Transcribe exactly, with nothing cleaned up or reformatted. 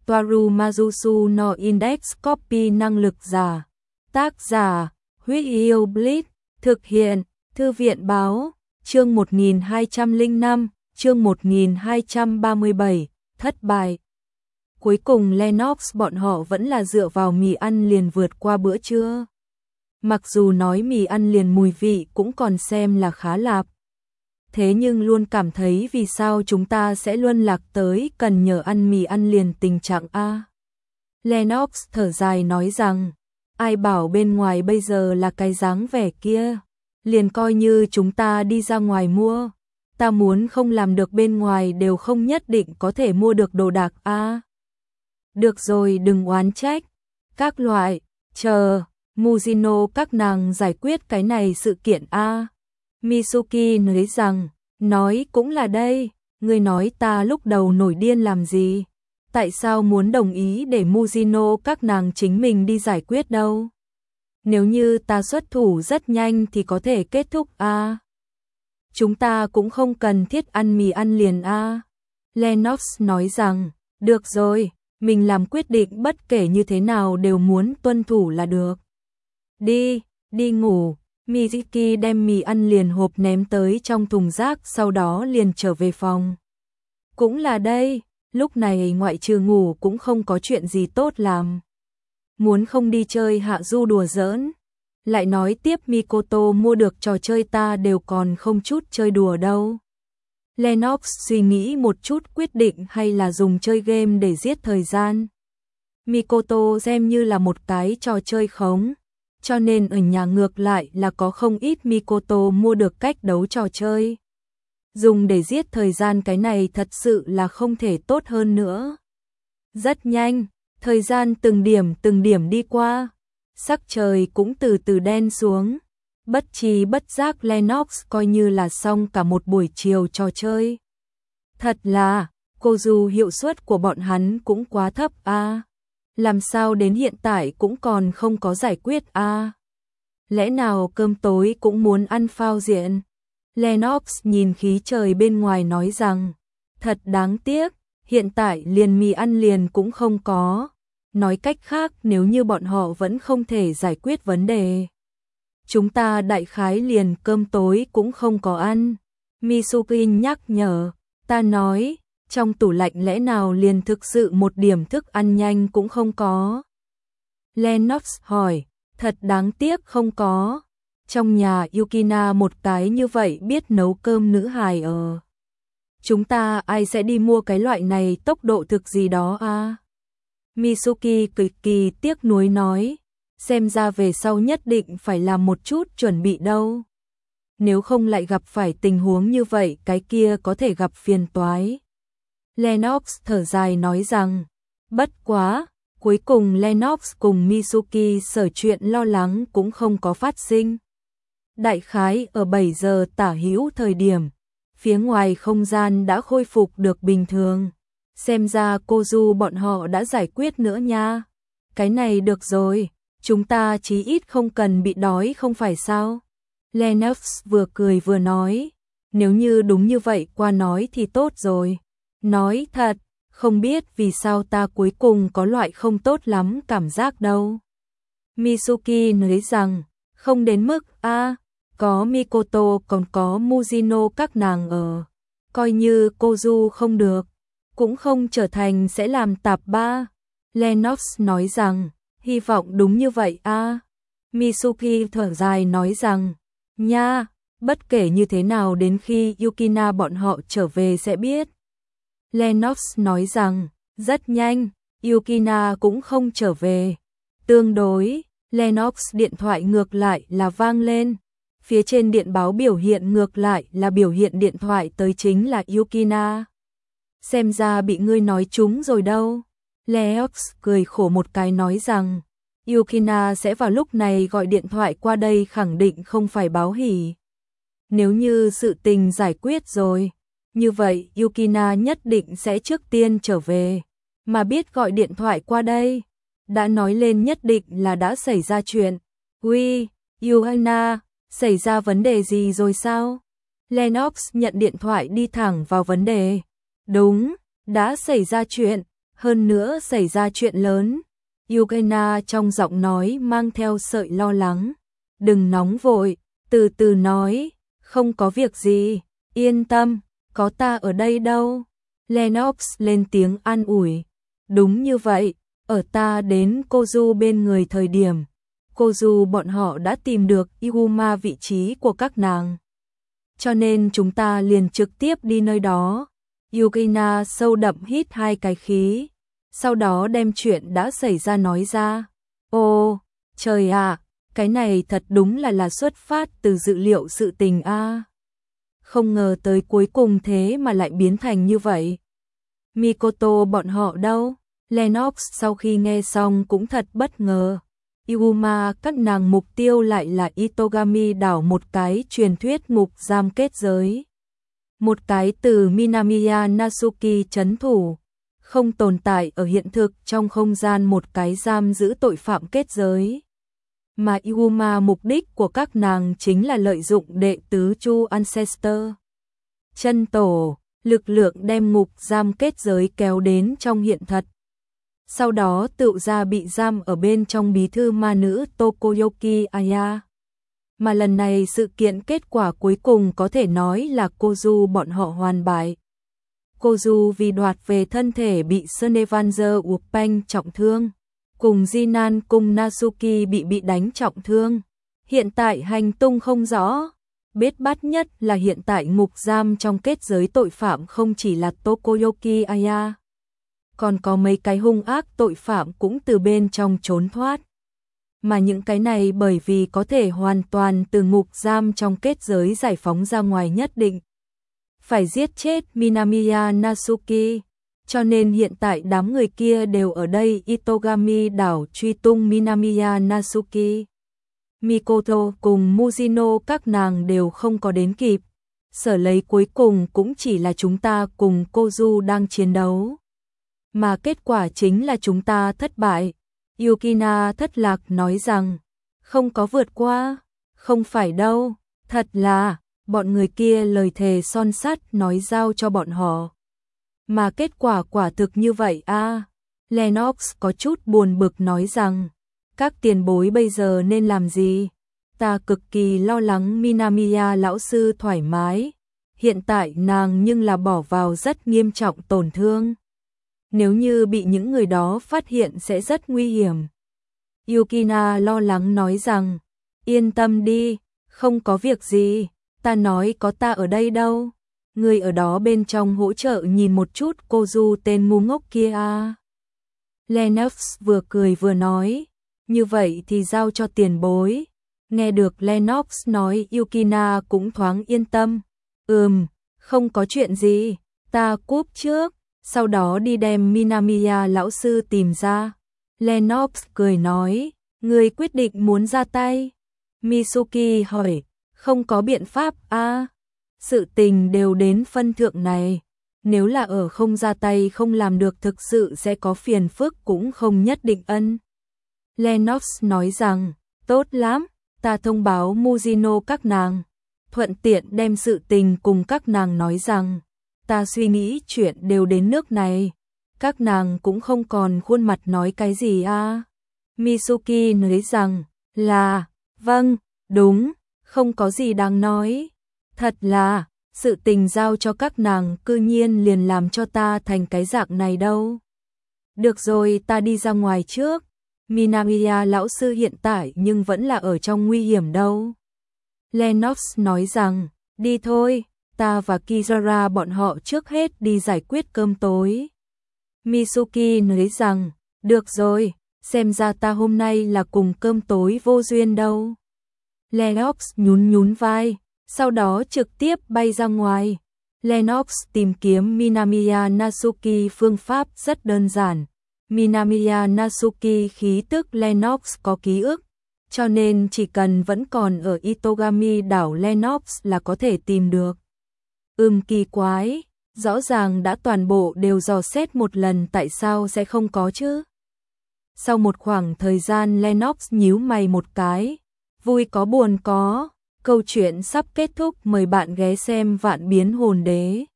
Toaru Majusu no Index Copy năng lực giả. Tác giả, Huyết Yêu Blitz, thực hiện, Thư viện báo, chương một nghìn hai trăm lẻ năm, chương một nghìn hai trăm ba mươi bảy, thất bại. Cuối cùng Lennox bọn họ vẫn là dựa vào mì ăn liền vượt qua bữa trưa. Mặc dù nói mì ăn liền mùi vị cũng còn xem là khá lạp. Thế nhưng luôn cảm thấy vì sao chúng ta sẽ luôn lạc tới cần nhờ ăn mì ăn liền tình trạng A. Lennox thở dài nói rằng, ai bảo bên ngoài bây giờ là cái dáng vẻ kia, liền coi như chúng ta đi ra ngoài mua, ta muốn không làm được bên ngoài đều không nhất định có thể mua được đồ đạc A. Được rồi đừng oán trách, các loại, chờ, Mujino các nàng giải quyết cái này sự kiện A. Mitsuki nói rằng, nói cũng là đây, ngươi nói ta lúc đầu nổi điên làm gì, tại sao muốn đồng ý để Mujino các nàng chính mình đi giải quyết đâu. Nếu như ta xuất thủ rất nhanh thì có thể kết thúc A. Chúng ta cũng không cần thiết ăn mì ăn liền A. Lennox nói rằng, được rồi, mình làm quyết định bất kể như thế nào đều muốn tuân thủ là được. Đi, đi ngủ. Mitsuki đem mì ăn liền hộp ném tới trong thùng rác sau đó liền trở về phòng. Cũng là đây, lúc này ngoại trừ ngủ cũng không có chuyện gì tốt làm. Muốn không đi chơi hạ du đùa giỡn. Lại nói tiếp Mikoto mua được trò chơi ta đều còn không chút chơi đùa đâu. Lennox suy nghĩ một chút quyết định hay là dùng chơi game để giết thời gian. Mikoto xem như là một cái trò chơi khống. Cho nên ở nhà ngược lại là có không ít Mikoto mua được cách đấu trò chơi. Dùng để giết thời gian cái này thật sự là không thể tốt hơn nữa. Rất nhanh, thời gian từng điểm từng điểm đi qua, sắc trời cũng từ từ đen xuống. Bất tri bất giác Lennox coi như là xong cả một buổi chiều trò chơi. Thật là, cô dù hiệu suất của bọn hắn cũng quá thấp a. Làm sao đến hiện tại cũng còn không có giải quyết a? À? Lẽ nào cơm tối cũng muốn ăn phao diện? Lennox nhìn khí trời bên ngoài nói rằng, thật đáng tiếc, hiện tại liền mì ăn liền cũng không có. Nói cách khác nếu như bọn họ vẫn không thể giải quyết vấn đề, chúng ta đại khái liền cơm tối cũng không có ăn. Mitsuki nhắc nhở, ta nói, trong tủ lạnh lẽ nào liền thực sự một điểm thức ăn nhanh cũng không có. Lennox hỏi, thật đáng tiếc không có. Trong nhà Yukina một cái như vậy biết nấu cơm nữ hài ở. Chúng ta ai sẽ đi mua cái loại này tốc độ thực gì đó à? Mitsuki cực kỳ tiếc nuối nói, xem ra về sau nhất định phải làm một chút chuẩn bị đâu. Nếu không lại gặp phải tình huống như vậy cái kia có thể gặp phiền toái. Lennox thở dài nói rằng, bất quá, cuối cùng Lennox cùng Mitsuki sở chuyện lo lắng cũng không có phát sinh. Đại khái ở bảy giờ tả hữu thời điểm, phía ngoài không gian đã khôi phục được bình thường. Xem ra cô Du bọn họ đã giải quyết nữa nha. Cái này được rồi, chúng ta chí ít không cần bị đói không phải sao? Lennox vừa cười vừa nói, nếu như đúng như vậy qua nói thì tốt rồi. Nói thật, không biết vì sao ta cuối cùng có loại không tốt lắm cảm giác đâu. Mitsuki nói rằng, không đến mức a, à, có Mikoto còn có Mujino các nàng ở. Coi như cô Du không được, cũng không trở thành sẽ làm tạp ba. Lennox nói rằng, hy vọng đúng như vậy a. À. Mitsuki thở dài nói rằng, nha, bất kể như thế nào đến khi Yukina bọn họ trở về sẽ biết. Lennox nói rằng, rất nhanh, Yukina cũng không trở về. Tương đối, Lennox điện thoại ngược lại là vang lên. Phía trên điện báo biểu hiện ngược lại là biểu hiện điện thoại tới chính là Yukina. Xem ra bị ngươi nói trúng rồi đâu. Lennox cười khổ một cái nói rằng, Yukina sẽ vào lúc này gọi điện thoại qua đây khẳng định không phải báo hỉ. Nếu như sự tình giải quyết rồi, như vậy Yukina nhất định sẽ trước tiên trở về, mà biết gọi điện thoại qua đây, đã nói lên nhất định là đã xảy ra chuyện. Uy, Yukina, xảy ra vấn đề gì rồi sao? Lennox nhận điện thoại đi thẳng vào vấn đề. Đúng, đã xảy ra chuyện, hơn nữa xảy ra chuyện lớn. Yukina trong giọng nói mang theo sợi lo lắng. Đừng nóng vội, từ từ nói, không có việc gì, yên tâm, có ta ở đây đâu. Lennox lên tiếng an ủi. Đúng như vậy, ở ta đến Kozu bên người thời điểm, Kozu bọn họ đã tìm được Iguma vị trí của các nàng. Cho nên chúng ta liền trực tiếp đi nơi đó. Yukina sâu đậm hít hai cái khí, sau đó đem chuyện đã xảy ra nói ra. Ô, trời ạ, cái này thật đúng là là xuất phát từ dự liệu sự tình a. Không ngờ tới cuối cùng thế mà lại biến thành như vậy. Mikoto bọn họ đâu? Lennox sau khi nghe xong cũng thật bất ngờ. Iguma các nàng mục tiêu lại là Itogami đảo, một cái truyền thuyết ngục giam kết giới. Một cái từ Minamiya Natsuki trấn thủ, không tồn tại ở hiện thực trong không gian, một cái giam giữ tội phạm kết giới. Mà Iguma mục đích của các nàng chính là lợi dụng đệ tứ Chu Ancestor chân tổ, lực lượng đem ngục giam kết giới kéo đến trong hiện thật. Sau đó tự ra bị giam ở bên trong bí thư ma nữ Tokoyoki Aya. Mà lần này sự kiện kết quả cuối cùng có thể nói là Kozu bọn họ hoàn bại. Kozu vì đoạt về thân thể bị Sunevanzer Upeng trọng thương, cùng Jinan cùng Natsuki bị bị đánh trọng thương. Hiện tại hành tung không rõ. Biết bắt nhất là hiện tại ngục giam trong kết giới tội phạm không chỉ là Tokoyoki Aya, còn có mấy cái hung ác tội phạm cũng từ bên trong trốn thoát. Mà những cái này bởi vì có thể hoàn toàn từ ngục giam trong kết giới giải phóng ra ngoài, nhất định phải giết chết Minamiya Natsuki, cho nên hiện tại đám người kia đều ở đây Itogami đảo truy tung Minamiya Natsuki. Mikoto cùng Mujino các nàng đều không có đến kịp, sở lấy cuối cùng cũng chỉ là chúng ta cùng Kozu đang chiến đấu. Mà kết quả chính là chúng ta thất bại. Yukina thất lạc nói rằng, không có vượt qua, không phải đâu, thật là, bọn người kia lời thề son sắt nói giao cho bọn họ. Mà kết quả quả thực như vậy a. À. Lennox có chút buồn bực nói rằng, các tiền bối bây giờ nên làm gì? Ta cực kỳ lo lắng Minamiya lão sư thoải mái, hiện tại nàng nhưng là bỏ vào rất nghiêm trọng tổn thương. Nếu như bị những người đó phát hiện sẽ rất nguy hiểm. Yukina lo lắng nói rằng, yên tâm đi, không có việc gì, ta nói có ta ở đây đâu. Người ở đó bên trong hỗ trợ nhìn một chút Kozu tên ngu ngốc kia à. Lennox vừa cười vừa nói, như vậy thì giao cho tiền bối. Nghe được Lennox nói, Yukina cũng thoáng yên tâm. Ừm, không có chuyện gì, ta cúp trước, sau đó đi đem Minamiya lão sư tìm ra. Lennox cười nói, người quyết định muốn ra tay. Mitsuki hỏi, không có biện pháp à? Sự tình đều đến phân thượng này, nếu là ở không ra tay không làm được thực sự sẽ có phiền phức cũng không nhất định ân. Lennox nói rằng, tốt lắm, ta thông báo Mujino các nàng, thuận tiện đem sự tình cùng các nàng nói rằng, ta suy nghĩ chuyện đều đến nước này, các nàng cũng không còn khuôn mặt nói cái gì à. Mitsuki nói rằng, là, vâng, đúng, không có gì đáng nói. Thật là, sự tình giao cho các nàng cư nhiên liền làm cho ta thành cái dạng này đâu. Được rồi, ta đi ra ngoài trước. Minamiya lão sư hiện tại nhưng vẫn là ở trong nguy hiểm đâu. Lennox nói rằng, đi thôi, ta và Kizara bọn họ trước hết đi giải quyết cơm tối. Mitsuki nói rằng, được rồi, xem ra ta hôm nay là cùng cơm tối vô duyên đâu. Lennox nhún nhún vai, sau đó trực tiếp bay ra ngoài. Lennox tìm kiếm Minamiya Natsuki phương pháp rất đơn giản. Minamiya Natsuki khí tức Lennox có ký ức, cho nên chỉ cần vẫn còn ở Itogami đảo Lennox là có thể tìm được. Ừm, kỳ quái, rõ ràng đã toàn bộ đều dò xét một lần, tại sao sẽ không có chứ? Sau một khoảng thời gian Lennox nhíu mày một cái, vui có buồn có, câu chuyện sắp kết thúc, mời bạn ghé xem Vạn Biến Hồn Đế.